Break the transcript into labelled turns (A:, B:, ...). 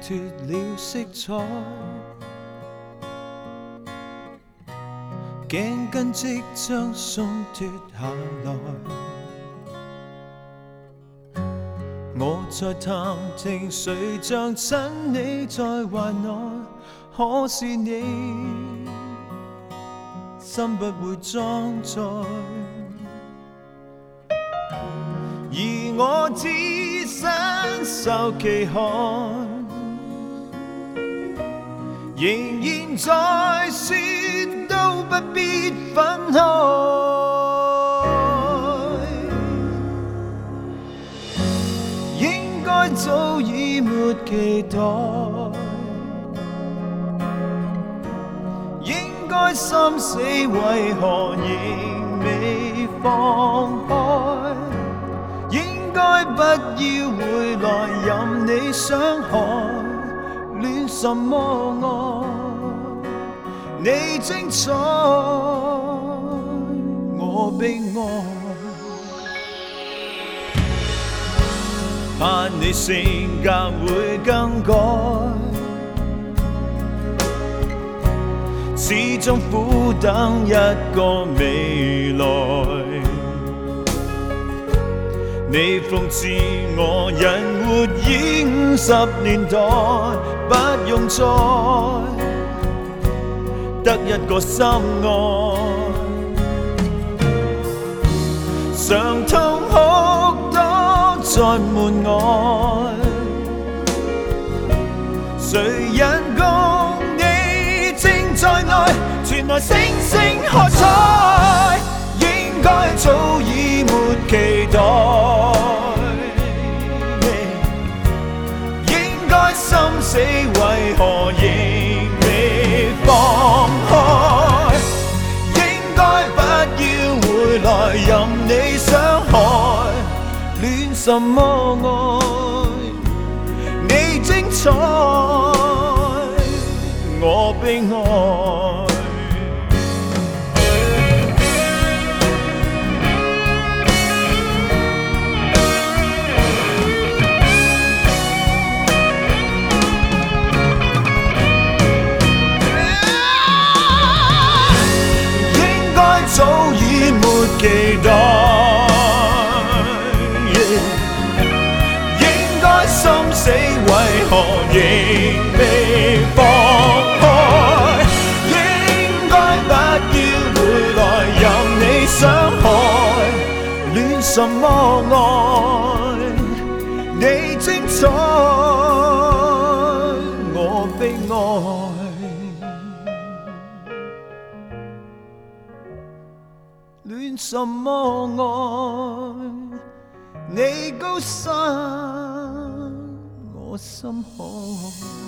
A: 脱了色彩，颈巾即将松脱下来。我在探听谁像亲你在怀内，可是你心不会装载，而我只身受其害，仍然在说都不必分开。应该早已没期待，应该心死為何仍未放開？應該不要回來任你傷害，戀什麼愛？你精彩，我悲哀。怕你性格會更改，始終苦等一個未來。你諷刺我人活已50年代，不用再得一個心愛，常痛哭多在門外，誰人共你正在內，傳來星星喝彩，應該早已沒期待，應該心死為何仍未放開？應該不要回來任你傷害，戀什麼愛？你精彩，我悲哀。應該早已沒期待，應該心死為何仍未放開？應該不要回來任你傷害，戀什麼愛？你精彩，我悲哀。戀什麼愛？你高山，我心海。